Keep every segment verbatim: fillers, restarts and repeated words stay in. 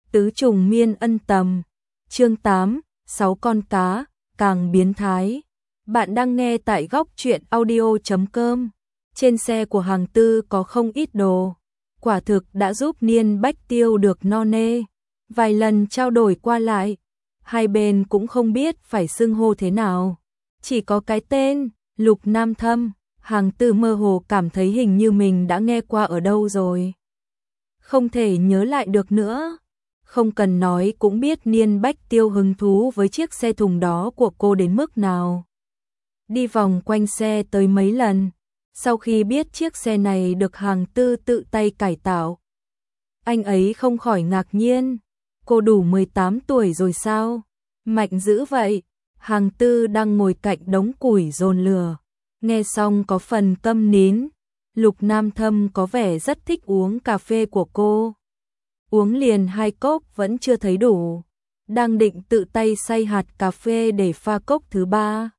Tứ trùng miên ân tầm. Chương tám, sáu con cá, càng biến thái. Bạn đang nghe tại góc truyện audio chấm com. Trên xe của hàng tư có không ít đồ. Quả thực đã giúp Niên Bách Tiêu được no nê. Vài lần trao đổi qua lại, hai bên cũng không biết phải xưng hô thế nào. Chỉ có cái tên, Lục Nam Thâm, hàng tư mơ hồ cảm thấy hình như mình đã nghe qua ở đâu rồi. Không thể nhớ lại được nữa. Không cần nói cũng biết Niên Bách Tiêu hứng thú với chiếc xe thùng đó của cô đến mức nào. Đi vòng quanh xe tới mấy lần, sau khi biết chiếc xe này được hàng tư tự tay cải tạo. Anh ấy không khỏi ngạc nhiên, cô đủ mười tám tuổi rồi sao? Mạnh dữ vậy. Hàng tư đang ngồi cạnh đống củi dồn lửa, nghe xong có phần câm nín. Lục Nam Thâm có vẻ rất thích uống cà phê của cô. Uống liền hai cốc vẫn chưa thấy đủ, đang định tự tay xay hạt cà phê để pha cốc thứ ba.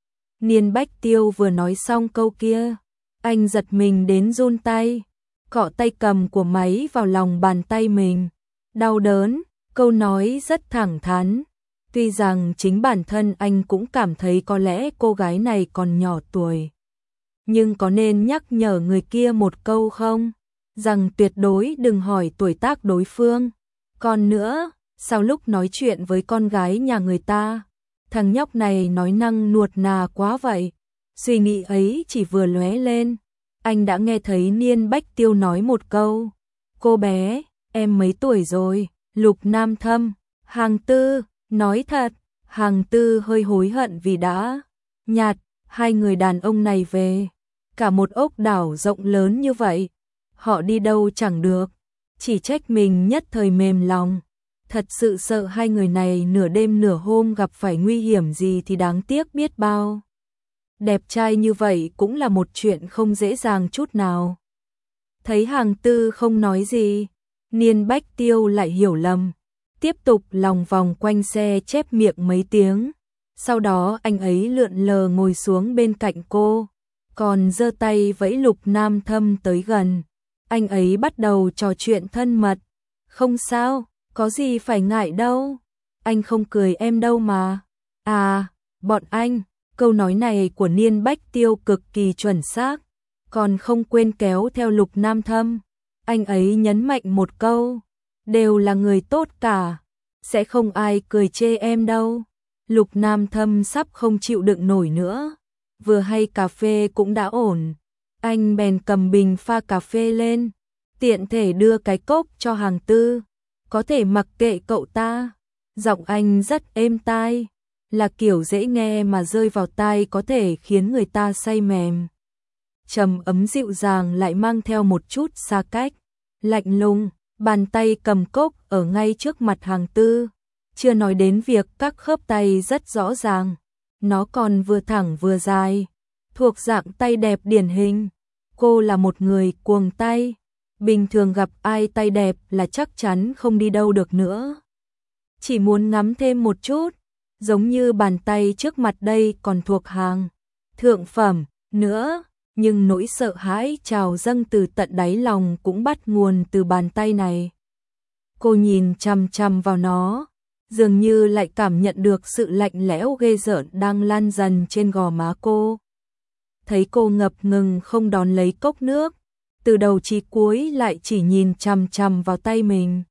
Niên Bách Tiêu vừa nói xong câu kia, anh giật mình đến run tay, cọ tay cầm của máy vào lòng bàn tay mình. Đau đớn, câu nói rất thẳng thắn. Tuy rằng chính bản thân anh cũng cảm thấy có lẽ cô gái này còn nhỏ tuổi. Nhưng có nên nhắc nhở người kia một câu không? Rằng tuyệt đối đừng hỏi tuổi tác đối phương. Còn nữa, sau lúc nói chuyện với con gái nhà người ta, thằng nhóc này nói năng nuột nà quá vậy. Suy nghĩ ấy chỉ vừa lóe lên, anh đã nghe thấy Niên Bách Tiêu nói một câu. Cô bé, em mấy tuổi rồi? Lục Nam Thâm, hàng tư, nói thật. Hàng tư hơi hối hận vì đã nhạt hai người đàn ông này về. Cả một ốc đảo rộng lớn như vậy, họ đi đâu chẳng được, chỉ trách mình nhất thời mềm lòng. Thật sự sợ hai người này nửa đêm nửa hôm gặp phải nguy hiểm gì thì đáng tiếc biết bao. Đẹp trai như vậy cũng là một chuyện không dễ dàng chút nào. Thấy hàng tư không nói gì, Niên Bách Tiêu lại hiểu lầm, tiếp tục lòng vòng quanh xe chép miệng mấy tiếng. Sau đó anh ấy lượn lờ ngồi xuống bên cạnh cô, còn giơ tay vẫy Lục Nam Thâm tới gần. Anh ấy bắt đầu trò chuyện thân mật. Không sao, có gì phải ngại đâu. Anh không cười em đâu mà. À, bọn anh. Câu nói này của Niên Bách Tiêu cực kỳ chuẩn xác, còn không quên kéo theo Lục Nam Thâm. Anh ấy nhấn mạnh một câu, đều là người tốt cả, sẽ không ai cười chê em đâu. Lục Nam Thâm sắp không chịu đựng nổi nữa, vừa hay cà phê cũng đã ổn. Anh bèn cầm bình pha cà phê lên, tiện thể đưa cái cốc cho hàng tư. Có thể mặc kệ cậu ta. Giọng anh rất êm tai, là kiểu dễ nghe mà rơi vào tai có thể khiến người ta say mềm. Trầm ấm dịu dàng lại mang theo một chút xa cách, lạnh lùng. Bàn tay cầm cốc ở ngay trước mặt hàng tư, chưa nói đến việc các khớp tay rất rõ ràng, nó còn vừa thẳng vừa dài, thuộc dạng tay đẹp điển hình. Cô là một người cuồng tay, bình thường gặp ai tay đẹp là chắc chắn không đi đâu được nữa. Chỉ muốn ngắm thêm một chút, giống như bàn tay trước mặt đây còn thuộc hàng thượng phẩm nữa. Nhưng nỗi sợ hãi trào dâng từ tận đáy lòng cũng bắt nguồn từ bàn tay này. Cô nhìn chằm chằm vào nó, dường như lại cảm nhận được sự lạnh lẽo ghê rợn đang lan dần trên gò má cô. Thấy cô ngập ngừng không đón lấy cốc nước, từ đầu chí cuối lại chỉ nhìn chằm chằm vào tay mình.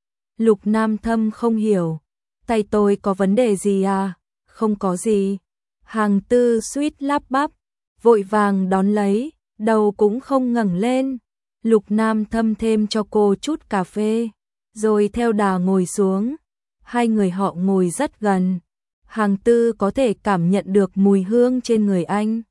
Lục Nam Thâm không hiểu, tay tôi có vấn đề gì à? Không có gì. Hàng tư suýt lắp bắp, vội vàng đón lấy, đầu cũng không ngẩng lên. Lục Nam Thâm thêm cho cô chút cà phê, rồi theo đà ngồi xuống. Hai người họ ngồi rất gần, hàng tư có thể cảm nhận được mùi hương trên người anh.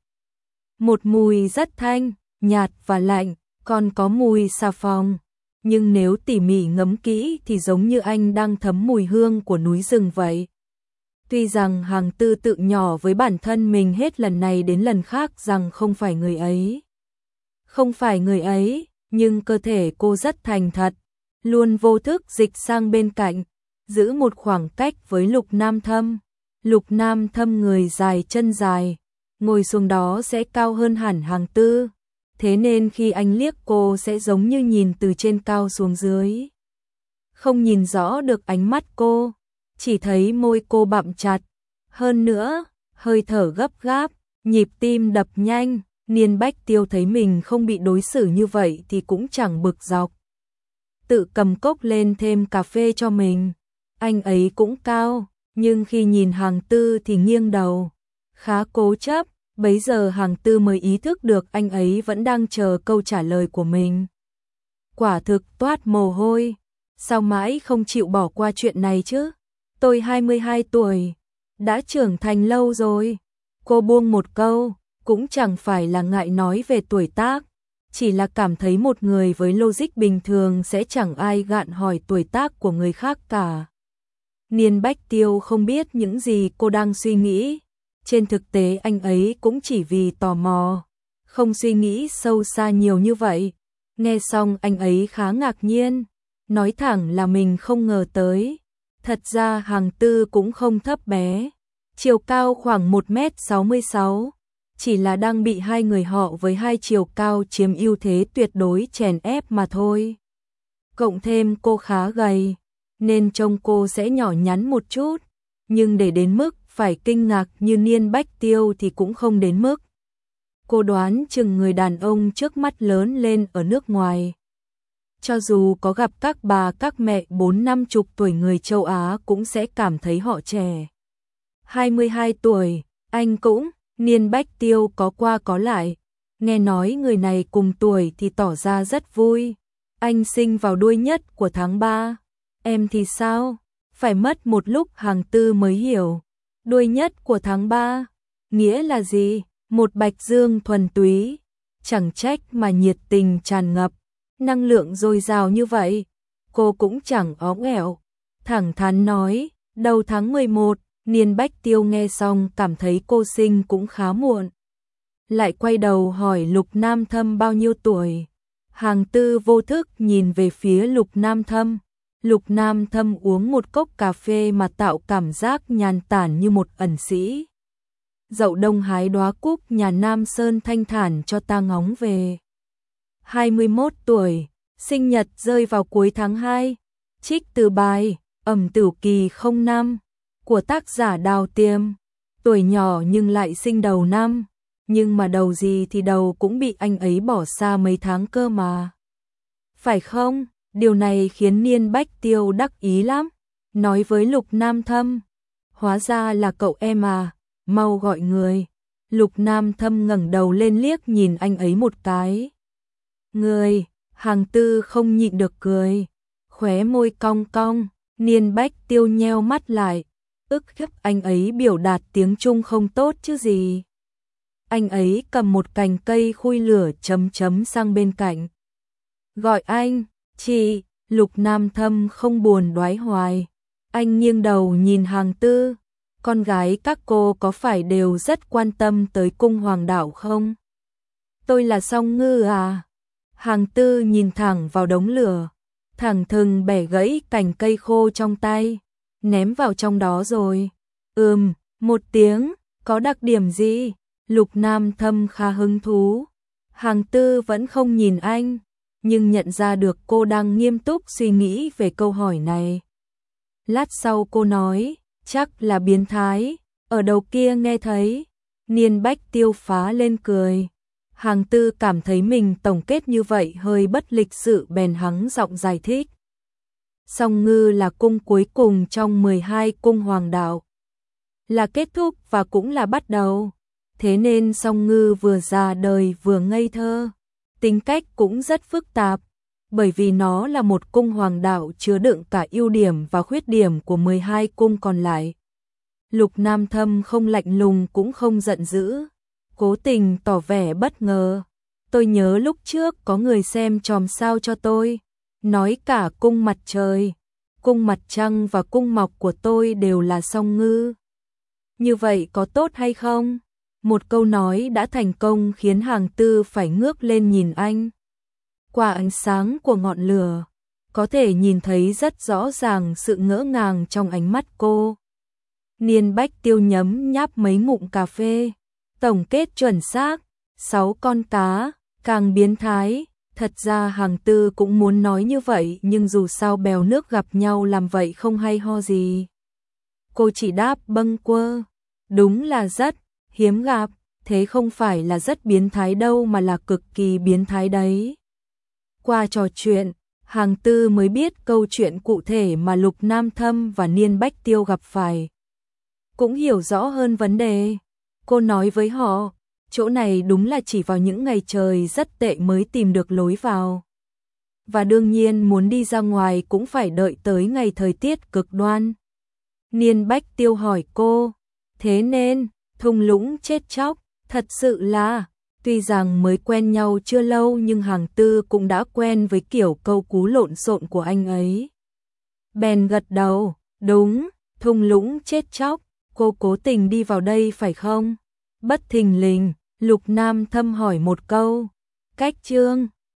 Một mùi rất thanh, nhạt và lạnh, còn có mùi xà phòng. Nhưng nếu tỉ mỉ ngấm kỹ thì giống như anh đang thấm mùi hương của núi rừng vậy. Tuy rằng hàng tư tự nhỏ với bản thân mình hết lần này đến lần khác rằng không phải người ấy. Không phải người ấy, nhưng cơ thể cô rất thành thật, luôn vô thức dịch sang bên cạnh, giữ một khoảng cách với Lục Nam Thâm. Lục Nam Thâm người dài chân dài, ngồi xuống đó sẽ cao hơn hẳn hàng tư. Thế nên khi anh liếc cô sẽ giống như nhìn từ trên cao xuống dưới. không nhìn rõ được ánh mắt cô, chỉ thấy môi cô bặm chặt, hơn nữa, hơi thở gấp gáp, nhịp tim đập nhanh. Niên Bách Tiêu thấy mình không bị đối xử như vậy thì cũng chẳng bực dọc. Tự cầm cốc lên thêm cà phê cho mình. Anh ấy cũng cao, nhưng khi nhìn Hàng Tư thì nghiêng đầu, khá cố chấp. Bấy giờ Hàng Tư mới ý thức được anh ấy vẫn đang chờ câu trả lời của mình. Quả thực toát mồ hôi, sao mãi không chịu bỏ qua chuyện này chứ? Tôi hai mươi hai tuổi, đã trưởng thành lâu rồi. Cô buông một câu, cũng chẳng phải là ngại nói về tuổi tác, chỉ là cảm thấy một người với logic bình thường sẽ chẳng ai gạn hỏi tuổi tác của người khác cả. Niên Bách Tiêu không biết những gì cô đang suy nghĩ. Trên thực tế anh ấy cũng chỉ vì tò mò, không suy nghĩ sâu xa nhiều như vậy. Nghe xong anh ấy khá ngạc nhiên, nói thẳng là mình không ngờ tới. Thật ra Hàng Tư cũng không thấp bé, chiều cao khoảng một mét sáu mươi sáu, chỉ là đang bị hai người họ với hai chiều cao chiếm ưu thế tuyệt đối chèn ép mà thôi. Cộng thêm cô khá gầy, nên trông cô sẽ nhỏ nhắn một chút, nhưng để đến mức phải kinh ngạc như Niên Bách Tiêu thì cũng không đến mức. Cô đoán chừng người đàn ông trước mắt lớn lên ở nước ngoài. Cho dù có gặp các bà các mẹ bốn năm chục tuổi người châu Á cũng sẽ cảm thấy họ trẻ. hai mươi hai tuổi, anh cũng, Niên Bách Tiêu có qua có lại. Nghe nói người này cùng tuổi thì tỏ ra rất vui. Anh sinh vào đuôi nhất của tháng ba. Em thì sao? Phải mất một lúc Hàng Tư mới hiểu. Đuôi nhất của tháng ba, nghĩa là gì? Một bạch dương thuần túy. Chẳng trách mà nhiệt tình tràn ngập, năng lượng dồi dào như vậy. Cô cũng chẳng óng ẻo, thẳng thắn nói, đầu tháng mười một. Niên Bách Tiêu nghe xong cảm thấy cô sinh cũng khá muộn. Lại quay đầu hỏi Lục Nam Thâm bao nhiêu tuổi. Hàng Tư vô thức nhìn về phía Lục Nam Thâm. Lục Nam Thâm uống một cốc cà phê mà tạo cảm giác nhàn tản như một ẩn sĩ. Dậu đông hái đóa cúc nhà Nam Sơn thanh thản cho ta ngóng về. hai mươi mốt tuổi, sinh nhật rơi vào cuối tháng hai. Trích từ bài Ẩm Tửu Kỳ không năm của tác giả Đào Tiêm. Tuổi nhỏ nhưng lại sinh đầu năm, nhưng mà đầu gì thì đầu cũng bị anh ấy bỏ xa mấy tháng cơ mà. Phải không? Điều này khiến Niên Bách Tiêu đắc ý lắm, nói với Lục Nam Thâm, hóa ra là cậu em à, mau gọi người. Lục Nam Thâm ngẩng đầu lên liếc nhìn anh ấy một cái. Người, Hàng Tư không nhịn được cười, khóe môi cong cong. Niên Bách Tiêu nheo mắt lại, ức hiếp anh ấy biểu đạt tiếng Trung không tốt chứ gì. Anh ấy cầm một cành cây khui lửa chấm chấm sang bên cạnh. Gọi anh, chị. Lục Nam Thâm không buồn đoái hoài. Anh nghiêng đầu nhìn Hàng Tư. Con gái các cô có phải đều rất quan tâm tới cung hoàng đạo không? Tôi là Song Ngư à? Hàng Tư nhìn thẳng vào đống lửa, thẳng thừng bẻ gãy cành cây khô trong tay, ném vào trong đó rồi. Ừm, một tiếng, có đặc điểm gì? Lục Nam Thâm khá hứng thú. Hàng Tư vẫn không nhìn anh, nhưng nhận ra được cô đang nghiêm túc suy nghĩ về câu hỏi này. Lát sau cô nói, chắc là biến thái. Ở đầu kia nghe thấy. Niên Bách Tiêu phá lên cười. Hàng Tư cảm thấy mình tổng kết như vậy hơi bất lịch sự bèn hắng giọng giải thích. Song Ngư là cung cuối cùng trong mười hai cung hoàng đạo, là kết thúc và cũng là bắt đầu. Thế nên Song Ngư vừa già đời vừa ngây thơ, tính cách cũng rất phức tạp, bởi vì nó là một cung hoàng đạo chứa đựng cả ưu điểm và khuyết điểm của mười hai cung còn lại. Lục Nam Thâm không lạnh lùng cũng không giận dữ, cố tình tỏ vẻ bất ngờ. Tôi nhớ lúc trước có người xem chòm sao cho tôi, nói cả cung mặt trời, cung mặt trăng và cung mọc của tôi đều là Song Ngư. Như vậy có tốt hay không? Một câu nói đã thành công khiến Hàng Tư phải ngước lên nhìn anh. Qua ánh sáng của ngọn lửa, có thể nhìn thấy rất rõ ràng sự ngỡ ngàng trong ánh mắt cô. Niên Bách Tiêu nhấm nháp mấy ngụm cà phê, tổng kết chuẩn xác, sáu con cá, càng biến thái, Thật ra hàng tư cũng muốn nói như vậy nhưng dù sao bèo nước gặp nhau làm vậy không hay ho gì. Cô chỉ đáp bâng quơ, đúng là rất hiếm gặp, thế không phải là rất biến thái đâu mà là cực kỳ biến thái đấy. Qua trò chuyện, hàng tư mới biết câu chuyện cụ thể mà Lục Nam Thâm và Niên Bách Tiêu gặp phải. Cũng hiểu rõ hơn vấn đề. Cô nói với họ, chỗ này đúng là chỉ vào những ngày trời rất tệ mới tìm được lối vào. Và đương nhiên muốn đi ra ngoài cũng phải đợi tới ngày thời tiết cực đoan. Niên Bách Tiêu hỏi cô, thế nên, thung lũng chết chóc, thật sự là, tuy rằng mới quen nhau chưa lâu nhưng hàng tư cũng đã quen với kiểu câu cú lộn xộn của anh ấy. Bèn gật đầu, đúng, thung lũng chết chóc, cô cố tình đi vào đây phải không? Bất thình lình, Lục Nam Thâm hỏi một câu, cách chương.